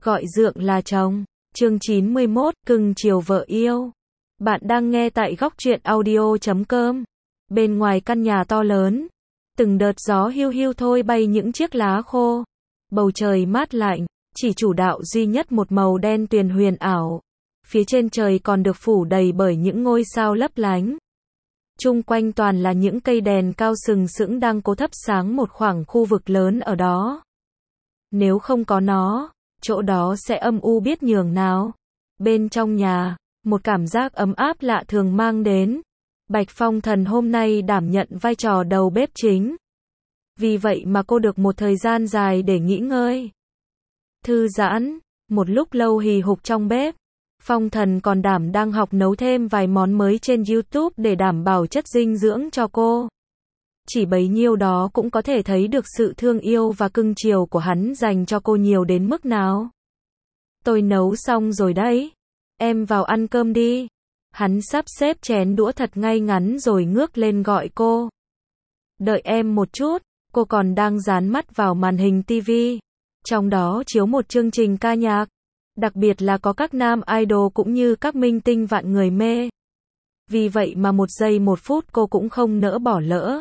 gọi dượng là chồng. Chương 91, cưng chiều vợ yêu. Bạn đang nghe tại góc truyện audio.com. Bên ngoài căn nhà to lớn, từng đợt gió hiu hiu thôi bay những chiếc lá khô. Bầu trời mát lạnh, chỉ chủ đạo duy nhất một màu đen tuyền huyền ảo. Phía trên trời còn được phủ đầy bởi những ngôi sao lấp lánh. Chung quanh toàn là những cây đèn cao sừng sững đang cố thắp sáng một khoảng khu vực lớn ở đó. Nếu không có nó, chỗ đó sẽ âm u biết nhường nào. Bên trong nhà, một cảm giác ấm áp lạ thường mang đến. Bạch Phong Thần hôm nay đảm nhận vai trò đầu bếp chính. Vì vậy mà cô được một thời gian dài để nghỉ ngơi, thư giãn. Một lúc lâu hì hục trong bếp, Phong Thần còn đang học nấu thêm vài món mới trên YouTube để đảm bảo chất dinh dưỡng cho cô. Chỉ bấy nhiêu đó cũng có thể thấy được sự thương yêu và cưng chiều của hắn dành cho cô nhiều đến mức nào. Tôi nấu xong rồi đấy. Em vào ăn cơm đi. Hắn sắp xếp chén đũa thật ngay ngắn rồi ngước lên gọi cô. Đợi em một chút, cô còn đang dán mắt vào màn hình TV. Trong đó chiếu một chương trình ca nhạc. Đặc biệt là có các nam idol cũng như các minh tinh vạn người mê. Vì vậy mà một giây một phút cô cũng không nỡ bỏ lỡ.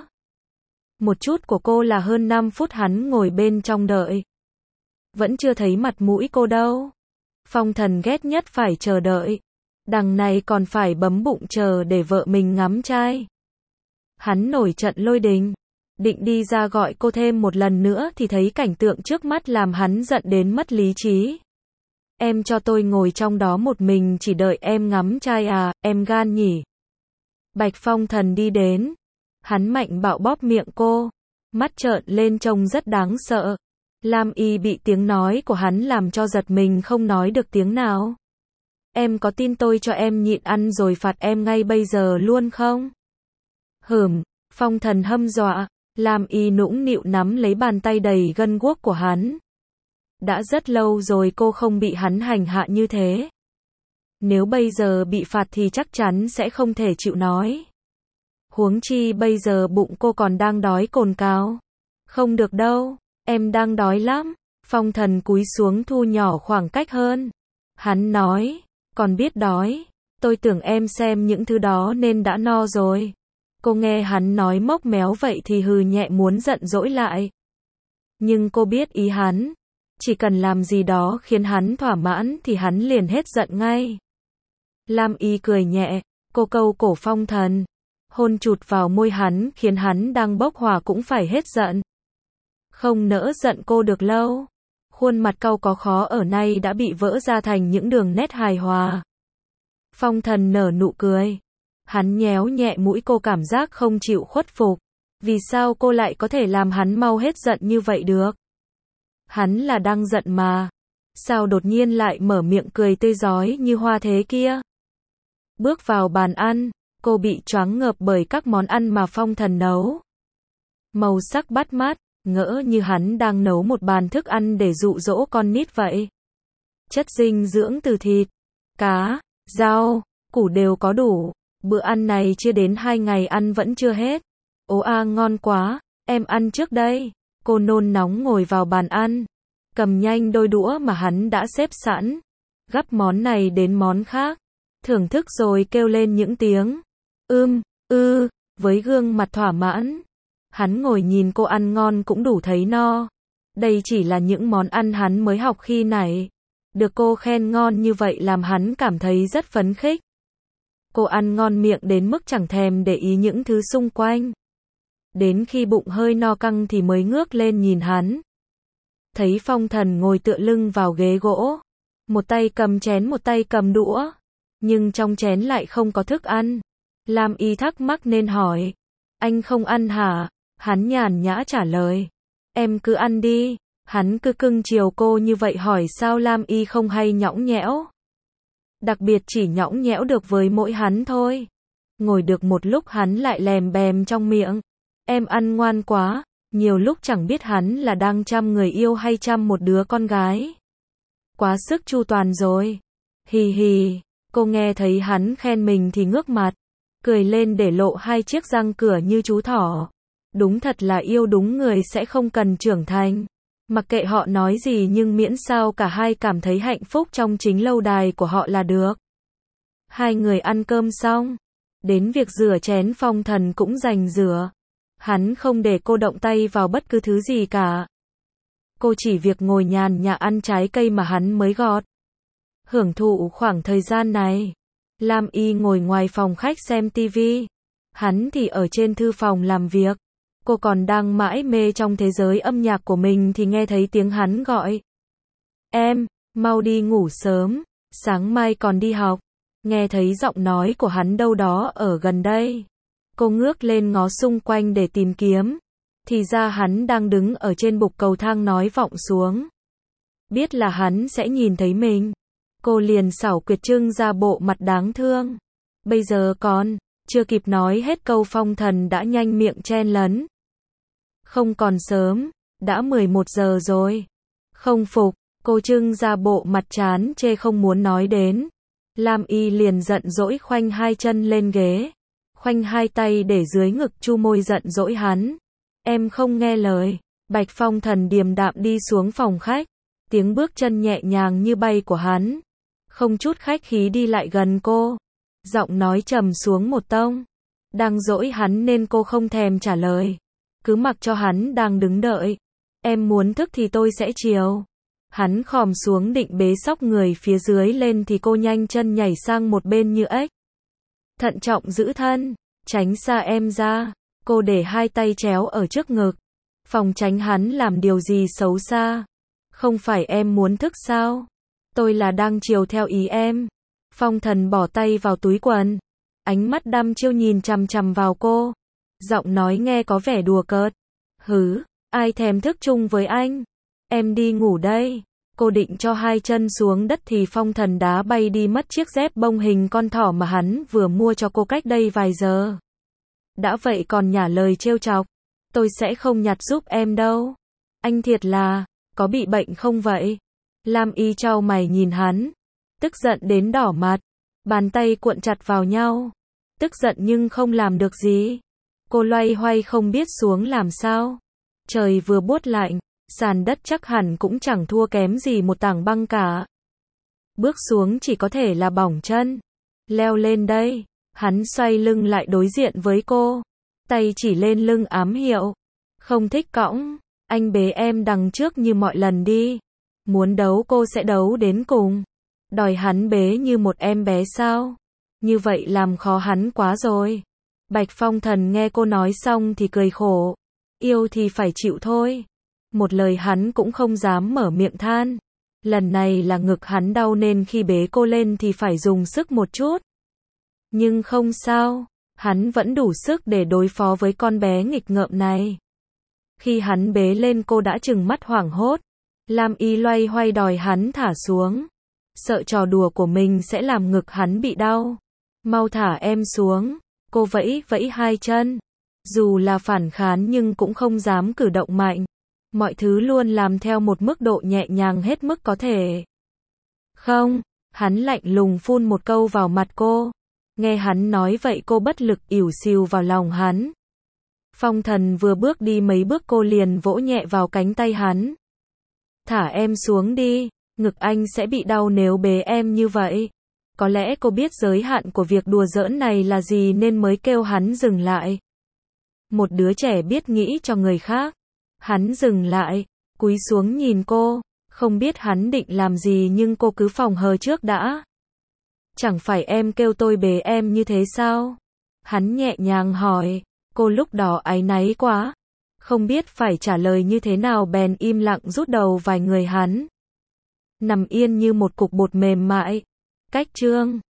Một chút của cô là hơn 5 phút hắn ngồi bên trong đợi. Vẫn chưa thấy mặt mũi cô đâu. Phong Thần ghét nhất phải chờ đợi. Đằng này còn phải bấm bụng chờ để vợ mình ngắm trai. Hắn nổi trận lôi đình. Định đi ra gọi cô thêm một lần nữa thì thấy cảnh tượng trước mắt làm hắn giận đến mất lý trí. Em cho tôi ngồi trong đó một mình chỉ đợi em ngắm trai à, em gan nhỉ. Bạch Phong Thần đi đến. Hắn mạnh bạo bóp miệng cô. Mắt trợn lên trông rất đáng sợ. Lam Y bị tiếng nói của hắn làm cho giật mình không nói được tiếng nào. Em có tin tôi cho em nhịn ăn rồi phạt em ngay bây giờ luôn không? Phong Thần hâm dọa. Lam Y nũng nịu nắm lấy bàn tay đầy gân guốc của hắn. Đã rất lâu rồi cô không bị hắn hành hạ như thế. Nếu bây giờ bị phạt thì chắc chắn sẽ không thể chịu nói. Huống chi bây giờ bụng cô còn đang đói cồn cào. Không được đâu, em đang đói lắm. Phong Thần cúi xuống thu nhỏ khoảng cách hơn. Hắn nói, còn biết đói, tôi tưởng em xem những thứ đó nên đã no rồi. Cô nghe hắn nói mốc méo vậy thì hừ nhẹ muốn giận dỗi lại. Nhưng cô biết ý hắn. Chỉ cần làm gì đó khiến hắn thỏa mãn thì hắn liền hết giận ngay. Lam Y cười nhẹ, cô câu cổ Phong Thần. Hôn chụt vào môi hắn khiến hắn đang bốc hỏa cũng phải hết giận. Không nỡ giận cô được lâu. Khuôn mặt cau có khó ở nay đã bị vỡ ra thành những đường nét hài hòa. Phong Thần nở nụ cười. Hắn nhéo nhẹ mũi cô cảm giác không chịu khuất phục. Vì sao cô lại có thể làm hắn mau hết giận như vậy được? Hắn là đang giận mà. Sao đột nhiên lại mở miệng cười tươi rói như hoa thế kia? Bước vào bàn ăn, cô bị choáng ngợp bởi các món ăn mà Phong Thần nấu. Màu sắc bắt mắt, ngỡ như hắn đang nấu một bàn thức ăn để dụ dỗ con nít vậy. Chất dinh dưỡng từ thịt, cá, rau, củ đều có đủ. Bữa ăn này chưa đến 2 ngày ăn vẫn chưa hết. Ố a ngon quá, em ăn trước đây. Cô nôn nóng ngồi vào bàn ăn. Cầm nhanh đôi đũa mà hắn đã xếp sẵn. Gắp món này đến món khác. Thưởng thức rồi kêu lên những tiếng. Với gương mặt thỏa mãn. Hắn ngồi nhìn cô ăn ngon cũng đủ thấy no. Đây chỉ là những món ăn hắn mới học khi nãy. Được cô khen ngon như vậy làm hắn cảm thấy rất phấn khích. Cô ăn ngon miệng đến mức chẳng thèm để ý những thứ xung quanh. Đến khi bụng hơi no căng thì mới ngước lên nhìn hắn. Thấy Phong Thần ngồi tựa lưng vào ghế gỗ. Một tay cầm chén một tay cầm đũa. Nhưng trong chén lại không có thức ăn. Lam Y thắc mắc nên hỏi. Anh không ăn hả? Hắn nhàn nhã trả lời. Em cứ ăn đi. Hắn cứ cưng chiều cô như vậy hỏi sao Lam Y không hay nhõng nhẽo. Đặc biệt chỉ nhõng nhẽo được với mỗi hắn thôi. Ngồi được một lúc hắn lại lèm bèm trong miệng. Em ăn ngoan quá. Nhiều lúc chẳng biết hắn là đang chăm người yêu hay chăm một đứa con gái. Quá sức chu toàn rồi. Hì hì. Cô nghe thấy hắn khen mình thì ngước mặt. Cười lên để lộ 2 chiếc răng cửa như chú thỏ. Đúng thật là yêu đúng người sẽ không cần trưởng thành. Mặc kệ họ nói gì nhưng miễn sao cả hai cảm thấy hạnh phúc trong chính lâu đài của họ là được. Hai người ăn cơm xong, đến việc rửa chén Phong Thần cũng giành rửa. Hắn không để cô động tay vào bất cứ thứ gì cả. Cô chỉ việc ngồi nhàn nhã ăn trái cây mà hắn mới gọt. Hưởng thụ khoảng thời gian này, Lam Y ngồi ngoài phòng khách xem tivi. Hắn thì ở trên thư phòng làm việc. Cô còn đang mãi mê trong thế giới âm nhạc của mình thì nghe thấy tiếng hắn gọi. Em, mau đi ngủ sớm, sáng mai còn đi học. Nghe thấy giọng nói của hắn đâu đó ở gần đây. Cô ngước lên ngó xung quanh để tìm kiếm. Thì ra hắn đang đứng ở trên bục cầu thang nói vọng xuống. Biết là hắn sẽ nhìn thấy mình. Cô liền xảo quyệt trưng ra bộ mặt đáng thương. Bây giờ còn, chưa kịp nói hết câu Phong Thần đã nhanh miệng chen lấn. Không còn sớm, đã 11 giờ rồi. Không phục, cô trưng ra bộ mặt chán chê không muốn nói đến. Lam Y liền giận dỗi khoanh hai chân lên ghế. Khoanh hai tay để dưới ngực chu môi giận dỗi hắn. Em không nghe lời. Bạch Phong Thần điềm đạm đi xuống phòng khách. Tiếng bước chân nhẹ nhàng như bay của hắn. Không chút khách khí đi lại gần cô. Giọng nói trầm xuống một tông. Đang dỗi hắn nên cô không thèm trả lời. Cứ mặc cho hắn đang đứng đợi. Em muốn thức thì tôi sẽ chiều. Hắn khom xuống định bế xóc người phía dưới lên thì cô nhanh chân nhảy sang một bên như ếch. Thận trọng giữ thân, tránh xa em ra. Cô để hai tay chéo ở trước ngực, phòng tránh hắn làm điều gì xấu xa. Không phải em muốn thức sao? Tôi là đang chiều theo ý em. Phong Thần bỏ tay vào túi quần, ánh mắt đăm chiêu nhìn chằm chằm vào cô. Giọng nói nghe có vẻ đùa cợt. Hứ, ai thèm thức chung với anh? Em đi ngủ đây. Cô định cho hai chân xuống đất thì Phong Thần đá bay đi mất chiếc dép bông hình con thỏ mà hắn vừa mua cho cô cách đây vài giờ. Đã vậy còn nhả lời trêu chọc. Tôi sẽ không nhặt giúp em đâu. Anh thiệt là, có bị bệnh không vậy? Lam Y chau mày nhìn hắn. Tức giận đến đỏ mặt. Bàn tay cuộn chặt vào nhau. Tức giận nhưng không làm được gì. Cô loay hoay không biết xuống làm sao. Trời vừa buốt lạnh. Sàn đất chắc hẳn cũng chẳng thua kém gì một tảng băng cả. Bước xuống chỉ có thể là bỏng chân. Leo lên đây. Hắn xoay lưng lại đối diện với cô. Tay chỉ lên lưng ám hiệu. Không thích cõng. Anh bế em đằng trước như mọi lần đi. Muốn đấu cô sẽ đấu đến cùng. Đòi hắn bế như một em bé sao? Như vậy làm khó hắn quá rồi. Bạch Phong Thần nghe cô nói xong thì cười khổ. Yêu thì phải chịu thôi. Một lời hắn cũng không dám mở miệng than. Lần này là ngực hắn đau nên khi bế cô lên thì phải dùng sức một chút. Nhưng không sao, hắn vẫn đủ sức để đối phó với con bé nghịch ngợm này. Khi hắn bế lên cô đã trừng mắt hoảng hốt. Lam Y loay hoay đòi hắn thả xuống. Sợ trò đùa của mình sẽ làm ngực hắn bị đau. Mau thả em xuống. Cô vẫy vẫy hai chân. Dù là phản kháng nhưng cũng không dám cử động mạnh. Mọi thứ luôn làm theo một mức độ nhẹ nhàng hết mức có thể. Không, hắn lạnh lùng phun một câu vào mặt cô. Nghe hắn nói vậy cô bất lực ỉu xìu vào lòng hắn. Phong Thần vừa bước đi mấy bước cô liền vỗ nhẹ vào cánh tay hắn. Thả em xuống đi, ngực anh sẽ bị đau nếu bế em như vậy. Có lẽ cô biết giới hạn của việc đùa giỡn này là gì nên mới kêu hắn dừng lại. Một đứa trẻ biết nghĩ cho người khác. Hắn dừng lại, cúi xuống nhìn cô, không biết hắn định làm gì nhưng cô cứ phòng hờ trước đã. Chẳng phải em kêu tôi bế em như thế sao? Hắn nhẹ nhàng hỏi, cô lúc đó áy náy quá. Không biết phải trả lời như thế nào bèn im lặng rút đầu vài người hắn. Nằm yên như một cục bột mềm mại. Cách chương